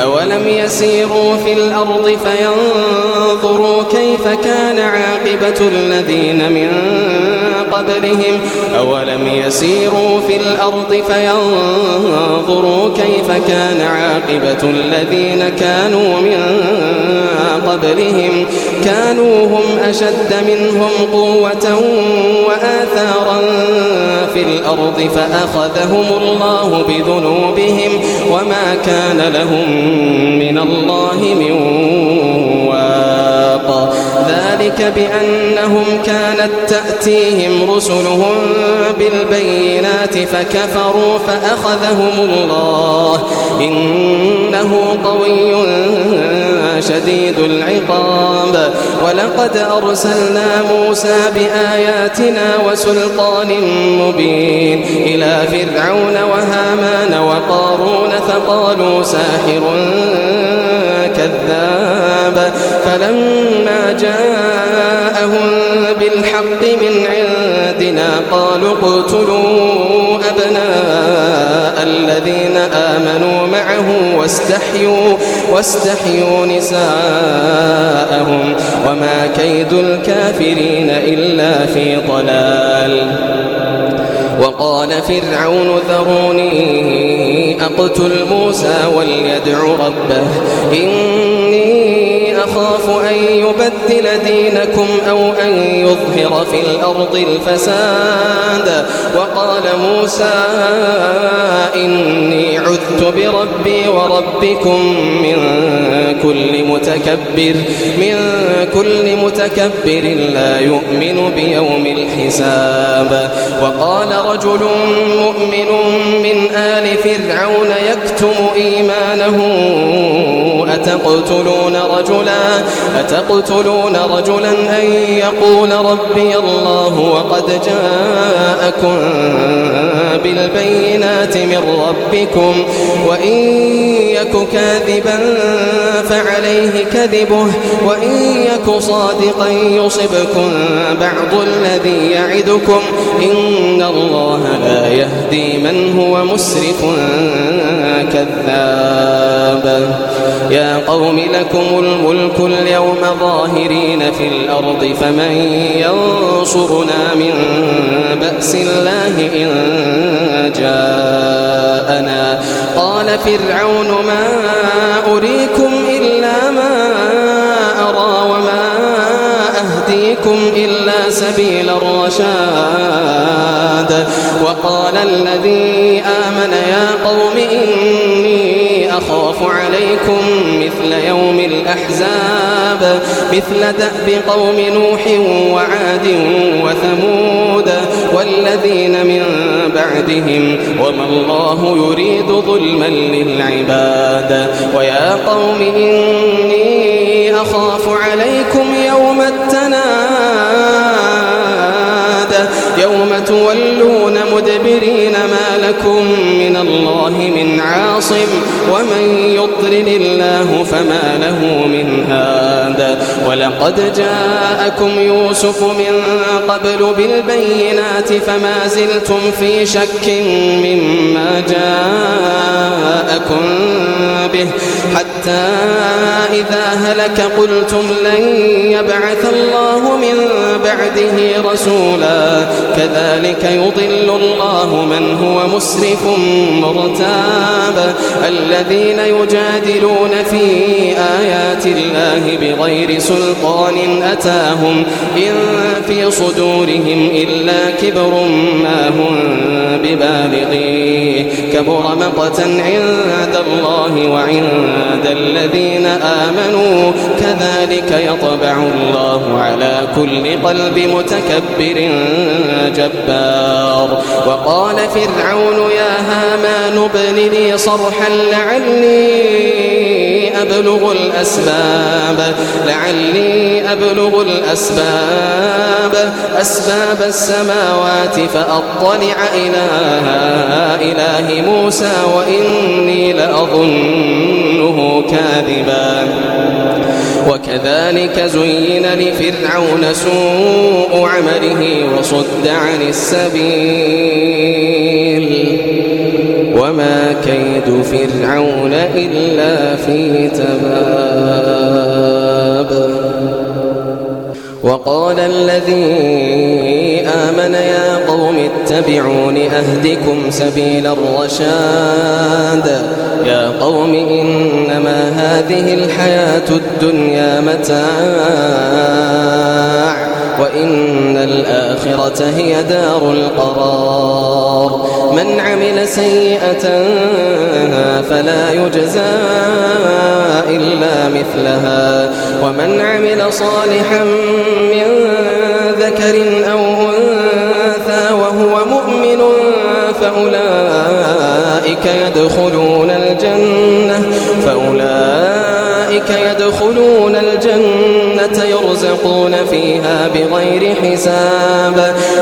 أولم يسيروا في الأرض فينظروا كيف كان عاقبة الذين من قبلهم أولم يسيروا في الأرض فينظروا كيف كان عاقبة الذين كانوا من قبلهم كانوا هم أشد منهم قوة وآثارا في الأرض فأخذهم الله بذنوبهم وما كان لهم من الله من واق ذلك بأنهم كانت تأتيهم رسلهم بالبينات فكفروا فأخذهم الله إنه قوي شديد العقاب ولقد أرسلنا موسى بآياتنا وسلطان مبين إلى فرعون وهامان وقارون فقالوا ساحر كذاب فلما جاءهم بالحق من عندنا قالوا اقتلوا أبناء الذين آمنوا معه واستحيوا نساءهم وما كيد الكافرين إلا في ضلال وقال فرعون ذروني أقتل موسى وليدع ربه إني أخاف أن يبدل دينكم أو أن يظهر في الأرض الفساد وقال موسى إني عذت بربي وربكم من كل متكبر لا يؤمن بيوم الحساب وقال رجل مؤمن من آل فرعون يكتم إيمانه أتقتلون رجلا أن يقول ربي الله وقد جاءكم بالبينات من ربكم وإن يك كاذبا فعليه كذبه وإن يك صادقا يصبكم بعض الذي يعدكم إن الله لا يهدي من هو مسرف كذاب يا قوم لكم الملك اليوم ظاهرين في الأرض فمن ينصرنا من بأس الله إن جاءنا قال فرعون ما أريكم إلا ما أرى وما أهديكم إلا سبيل الرشاد وقال الذي آمن يا قوم إني أخاف عليكم مثل يوم الأحزاب مثل دأب قوم نوح وعاد وثمود والذين من بعدهم وما الله يريد ظلما للعباد ويا قوم إني أخاف عليكم يوم التناد يوم تولون مدبرين ما لكم من الله من عاصم ومن يضلل الله فما له من هاد ولقد جاءكم يوسف من قبل بالبينات فما زلتم في شك مما جاءكم به حتى إذا هلك قلتم لن يبعث الله من بعده رسولا كذلك يضل الله من هو مسرف مرتاب الذين يجادلون في آيات الله بغير سلطان أتاهم إن في صدورهم إلا كبر ما هم ببالغيه كبر مقتا عند الله وعند الذين آمنوا كذلك يطبع الله على كل قلب متكبر جبار وقال فرعون يا هامان ابن لي صرحا لعلي أبلغ الأسباب أسباب السماوات فأطلع إلى إله موسى وإني لأظنه كاذبا وكذلك زين لفرعون سوء عمله وصد عن السبيل وما كيد فرعون إلا في تباب. وقال الذي آمن يا قوم اتبعون أهدكم سبيل الرشاد. يا قوم إنما هذه الحياة الدنيا متاع وإن الآخرة هي دار القرار. من عمل سيئة فلا يجزى إلا مثلها ومن عمل صالحا من ذكر أو أنثى وهو مؤمن فأولئك يدخلون الجنة يرزقون فيها بغير حساب.